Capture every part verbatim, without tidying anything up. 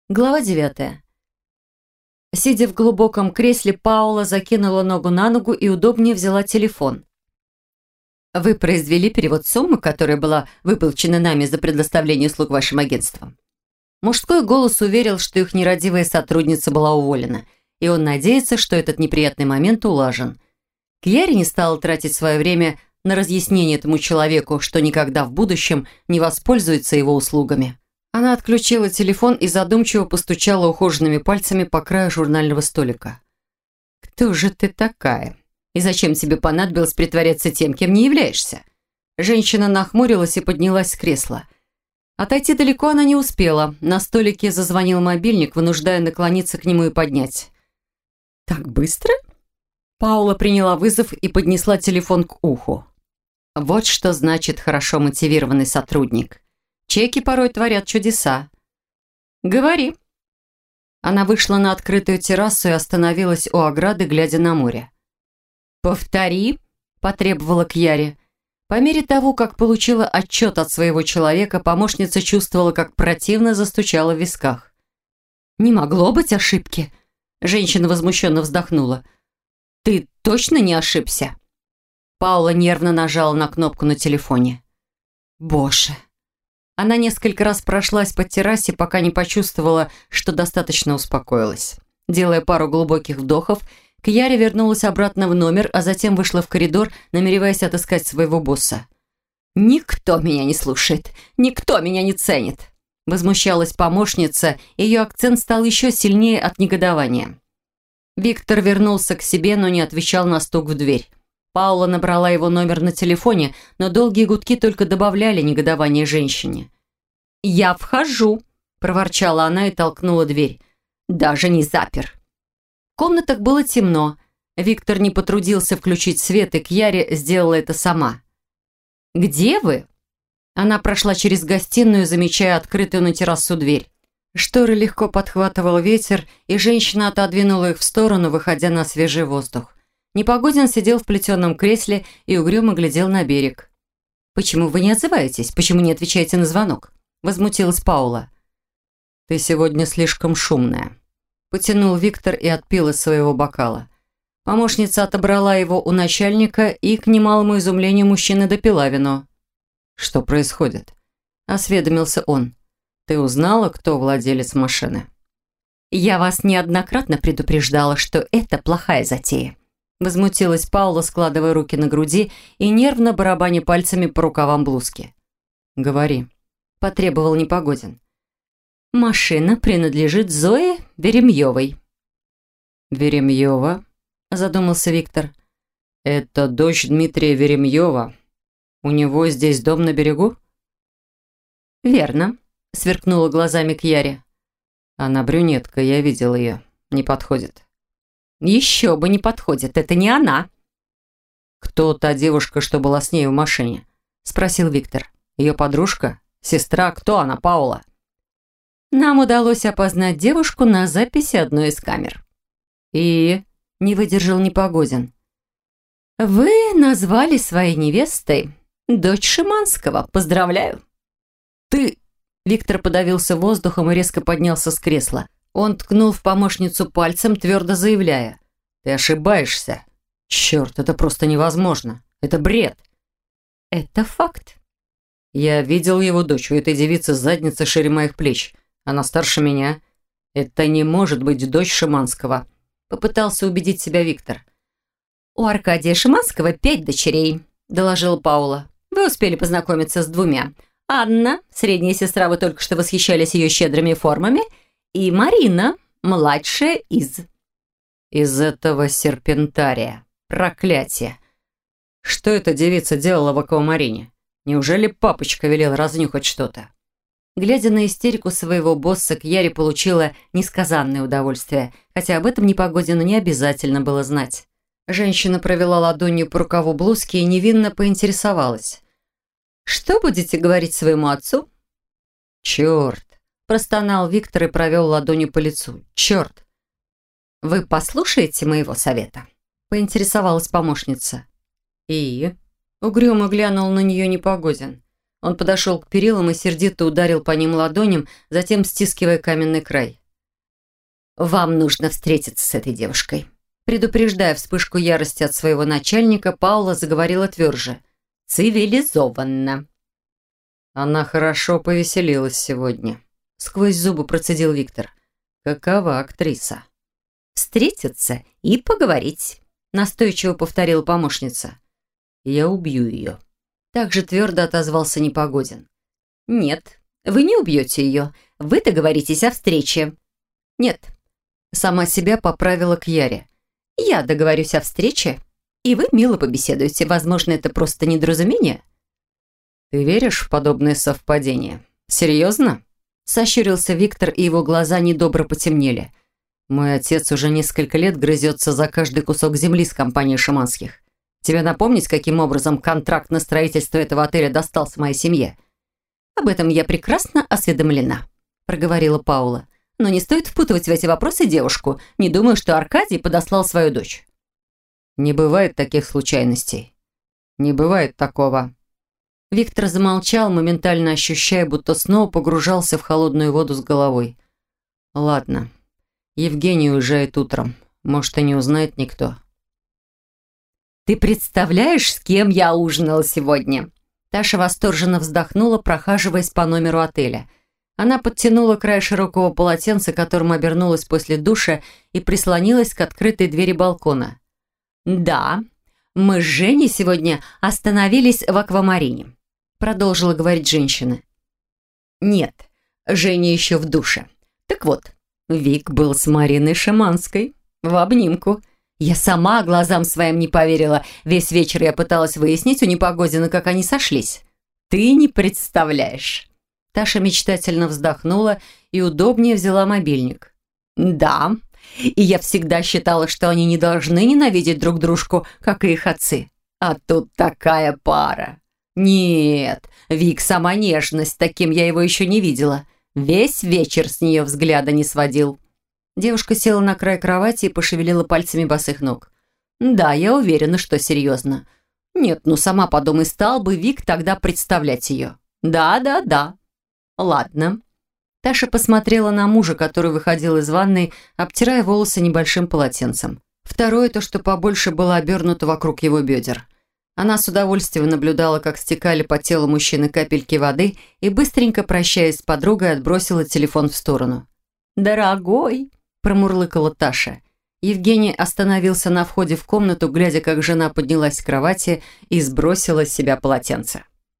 Глава девятая. Сидя в глубоком кресле, Паула закинула ногу на ногу и удобнее взяла телефон. «Вы произвели перевод суммы, которая была выплачена нами за предоставление услуг вашим агентством?» Мужской голос уверил, что их нерадивая сотрудница была уволена, и он надеется, что этот неприятный момент улажен. Кьяри не стала тратить свое время на разъяснение этому человеку, что никогда в будущем не воспользуется его услугами. Она отключила телефон и задумчиво постучала ухоженными пальцами по краю журнального столика. «Кто же ты такая? И зачем тебе понадобилось притворяться тем, кем не являешься?» Женщина нахмурилась и поднялась с кресла. Отойти далеко она не успела. На столике зазвонил мобильник, вынуждая наклониться к нему и поднять. «Так быстро?» Паула приняла вызов и поднесла телефон к уху. Вот что значит хорошо мотивированный сотрудник. Чеки порой творят чудеса. «Говори». Она вышла на открытую террасу и остановилась у ограды, глядя на море. «Повтори», – потребовала Кьяри. По мере того, как получила отчет от своего человека, помощница чувствовала, как противно застучала в висках. «Не могло быть ошибки», – женщина возмущенно вздохнула. «Ты точно не ошибся?» Паула нервно нажала на кнопку на телефоне. «Боже!» Она несколько раз прошлась по террасе, пока не почувствовала, что достаточно успокоилась. Делая пару глубоких вдохов, Кьяри вернулась обратно в номер, а затем вышла в коридор, намереваясь отыскать своего босса. «Никто меня не слушает, никто меня не ценит!» Возмущалась помощница, и ее акцент стал еще сильнее от негодования. Виктор вернулся к себе, но не отвечал на стук в дверь. Паула набрала его номер на телефоне, но долгие гудки только добавляли негодование женщине. «Я вхожу», – проворчала она и толкнула дверь. «Даже не запер». В комнатах было темно. Виктор не потрудился включить свет, и Кьяри сделала это сама. «Где вы?» Она прошла через гостиную, замечая открытую на террасу дверь. Шторы легко подхватывал ветер, и женщина отодвинула их в сторону, выходя на свежий воздух. Непогодин сидел в плетеном кресле и угрюмо глядел на берег. «Почему вы не отзываетесь? Почему не отвечаете на звонок?» Возмутилась Паула. «Ты сегодня слишком шумная», – потянул Виктор и отпил из своего бокала. Помощница отобрала его у начальника и, к немалому изумлению мужчины, допила вино. «Что происходит?» – осведомился он. «Ты узнала, кто владелец машины?» «Я вас неоднократно предупреждала, что это плохая затея». Возмутилась Паула, складывая руки на груди и нервно барабаня пальцами по рукавам блузки. «Говори», – потребовал Непогодин. «Машина принадлежит Зое Веремьевой». «Веремьева?» – задумался Виктор. «Это дочь Дмитрия Веремьева. У него здесь дом на берегу?» «Верно», – сверкнула глазами Кьяри. «Она брюнетка, я видел ее. Не подходит». «Еще бы не подходит, это не она». «Кто та девушка, что была с ней в машине?» – спросил Виктор. «Ее подружка? Сестра? Кто она, Паула?» «Нам удалось опознать девушку на записи одной из камер». «И?» – не выдержал Непогодин. «Вы назвали своей невестой дочь Шиманского. Поздравляю». «Ты...» – Виктор подавился воздухом и резко поднялся с кресла. Он ткнул в помощницу пальцем, твердо заявляя. «Ты ошибаешься. Черт, это просто невозможно. Это бред». «Это факт». «Я видел его дочь. У этой девицы задница шире моих плеч. Она старше меня. Это не может быть дочь Шиманского», — попытался убедить себя Виктор. «У Аркадия Шиманского пять дочерей», — доложила Паула. «Вы успели познакомиться с двумя. Анна, средняя сестра, вы только что восхищались ее щедрыми формами, и Марина, младшая из...» «Из этого серпентария. Проклятие! Что эта девица делала в аквамарине? Неужели папочка велел разнюхать что-то?» Глядя на истерику своего босса, Кьяри получила несказанное удовольствие, хотя об этом Непогодину не обязательно было знать. Женщина провела ладонью по рукаву блузки и невинно поинтересовалась. «Что будете говорить своему отцу?» «Черт!» – простонал Виктор и провел ладонью по лицу. «Черт!» «Вы послушаете моего совета?» – поинтересовалась помощница. «И?» – угрюмо глянул на нее Непогодин. Он подошел к перилам и сердито ударил по ним ладоням, затем стискивая каменный край. «Вам нужно встретиться с этой девушкой». Предупреждая вспышку ярости от своего начальника, Паула заговорила тверже. «Цивилизованно». «Она хорошо повеселилась сегодня», — сквозь зубы процедил Виктор. «Какова актриса?» «Встретиться и поговорить», — настойчиво повторила помощница. «Я убью ее». Также твердо отозвался Непогодин. «Нет, вы не убьете ее. Вы договоритесь о встрече». «Нет», — сама себя поправила к Яре. «Я договорюсь о встрече, и вы мило побеседуете. Возможно, это просто недоразумение». «Ты веришь в подобные совпадения? Серьезно?» Сощурился Виктор, и его глаза недобро потемнели. «Мой отец уже несколько лет грызется за каждый кусок земли с компанией Шиманских. Тебе напомнить, каким образом контракт на строительство этого отеля достался моей семье?» «Об этом я прекрасно осведомлена», — проговорила Паула. «Но не стоит впутывать в эти вопросы девушку. Не думаю, что Аркадий подослал свою дочь». «Не бывает таких случайностей. Не бывает такого». Виктор замолчал, моментально ощущая, будто снова погружался в холодную воду с головой. «Ладно. Евгений уезжает утром. Может, и не узнает никто». «Ты представляешь, с кем я ужинала сегодня?» Таша восторженно вздохнула, прохаживаясь по номеру отеля. Она подтянула край широкого полотенца, которым обернулась после душа, и прислонилась к открытой двери балкона. «Да, мы с Женей сегодня остановились в аквамарине», продолжила говорить женщина. «Нет, Женя еще в душе. Так вот, Вик был с Мариной Шиманской в обнимку. Я сама глазам своим не поверила. Весь вечер я пыталась выяснить у Непогодина, как они сошлись. Ты не представляешь». Таша мечтательно вздохнула и удобнее взяла мобильник. «Да, и я всегда считала, что они не должны ненавидеть друг дружку, как и их отцы. А тут такая пара. Нет, Вик сама нежность, таким я его еще не видела. Весь вечер с нее взгляда не сводил». Девушка села на край кровати и пошевелила пальцами босых ног. «Да, я уверена, что серьезно. Нет, ну сама подумай, стал бы Вик тогда представлять ее. Да, да, да. Ладно». Таша посмотрела на мужа, который выходил из ванной, обтирая волосы небольшим полотенцем. Второе, то, что побольше было обернуто вокруг его бедер. Она с удовольствием наблюдала, как стекали по телу мужчины капельки воды, и, быстренько прощаясь с подругой, отбросила телефон в сторону. «Дорогой!» – промурлыкала Таша. Евгений остановился на входе в комнату, глядя, как жена поднялась с кровати и сбросила с себя полотенце.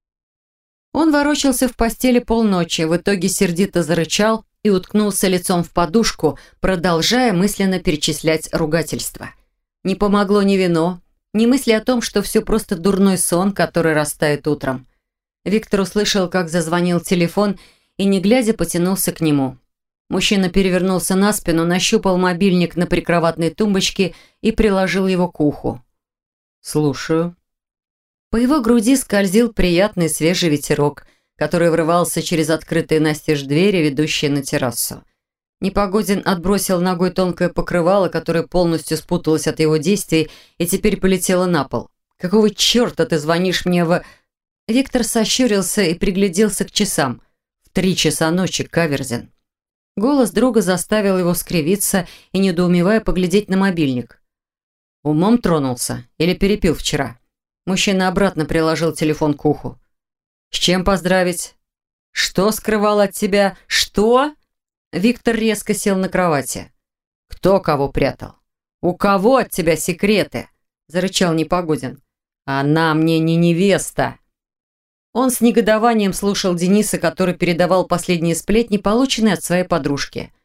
Он ворочался в постели полночи, в итоге сердито зарычал и уткнулся лицом в подушку, продолжая мысленно перечислять ругательства. Не помогло ни вино, ни мысли о том, что все просто дурной сон, который растает утром. Виктор услышал, как зазвонил телефон, и, не глядя, потянулся к нему. Мужчина перевернулся на спину, нащупал мобильник на прикроватной тумбочке и приложил его к уху. «Слушаю». По его груди скользил приятный свежий ветерок, который врывался через открытые настежь двери, ведущие на террасу. Непогодин отбросил ногой тонкое покрывало, которое полностью спуталось от его действий и теперь полетело на пол. «Какого черта ты звонишь мне в...» Виктор сощурился и пригляделся к часам. В три часа ночи, Каверзин. Голос друга заставил его скривиться и, недоумевая, поглядеть на мобильник. Умом тронулся или перепил вчера? Мужчина обратно приложил телефон к уху. «С чем поздравить? Что скрывал от тебя? Что?» Виктор резко сел на кровати. «Кто кого прятал? У кого от тебя секреты?» Зарычал Непогодин. «Она мне не невеста». Он с негодованием слушал Дениса, который передавал последние сплетни, полученные от своей подружки.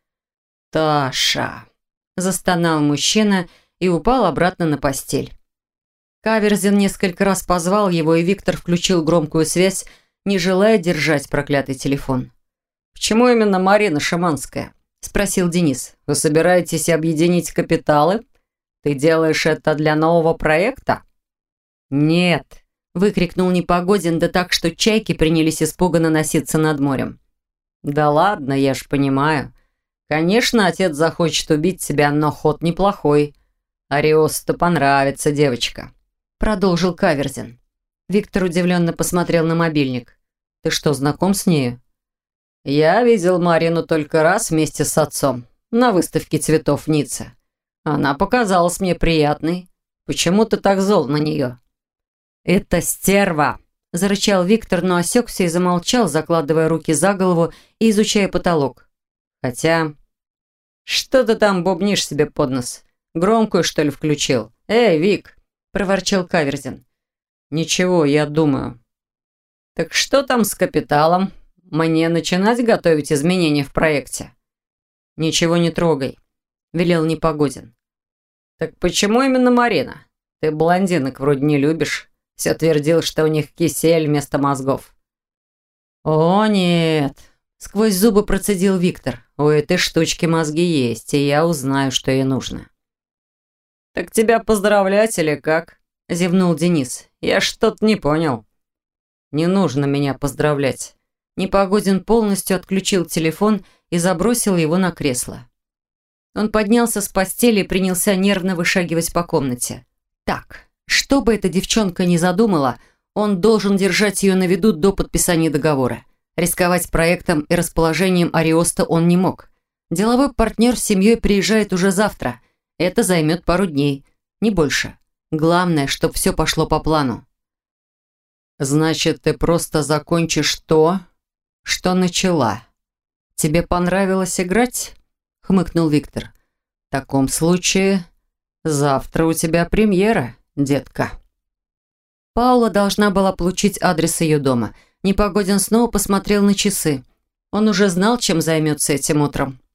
«Таша!» – застонал мужчина и упал обратно на постель. Каверзин несколько раз позвал его, и Виктор включил громкую связь, не желая держать проклятый телефон. «Почему именно Марина Шиманская?» – спросил Денис. «Вы собираетесь объединить капиталы? Ты делаешь это для нового проекта?» «Нет!» – выкрикнул Непогодин, да так, что чайки принялись испуганно носиться над морем. «Да ладно, я ж понимаю. Конечно, отец захочет убить тебя, но ход неплохой. Ариосу-то понравится девочка», – продолжил Каверзин. Виктор удивленно посмотрел на мобильник. Ты что, знаком с нею?» «Я видел Марину только раз вместе с отцом на выставке цветов в Ницце. Она показалась мне приятной. Почему ты так зол на нее?» «Это стерва!» – зарычал Виктор, но осекся и замолчал, закладывая руки за голову и изучая потолок. «Хотя... Что ты там бубнишь себе под нос? Громкую, что ли, включил? Эй, Вик!» – проворчал Каверзин. «Ничего, я думаю». «Так что там с капиталом? Мне начинать готовить изменения в проекте?» «Ничего не трогай», – велел Непогодин. «Так почему именно Марина? Ты блондинок вроде не любишь. Все твердил, что у них кисель вместо мозгов». «О, нет!» – сквозь зубы процедил Виктор. «У этой штучки мозги есть, и я узнаю, что ей нужно». «Так тебя поздравлять или как?» – зевнул Денис. «Я что-то не понял». «Не нужно меня поздравлять». Непогодин полностью отключил телефон и забросил его на кресло. Он поднялся с постели и принялся нервно вышагивать по комнате. Так, что бы эта девчонка ни задумала, он должен держать ее на виду до подписания договора. Рисковать проектом и расположением Ариоста он не мог. Деловой партнер с семьей приезжает уже завтра. Это займет пару дней, не больше. Главное, чтобы все пошло по плану. «Значит, ты просто закончишь то, что начала. Тебе понравилось играть?» — хмыкнул Виктор. «В таком случае завтра у тебя премьера, детка». Паула должна была получить адрес ее дома. Непогодин снова посмотрел на часы. Он уже знал, чем займется этим утром.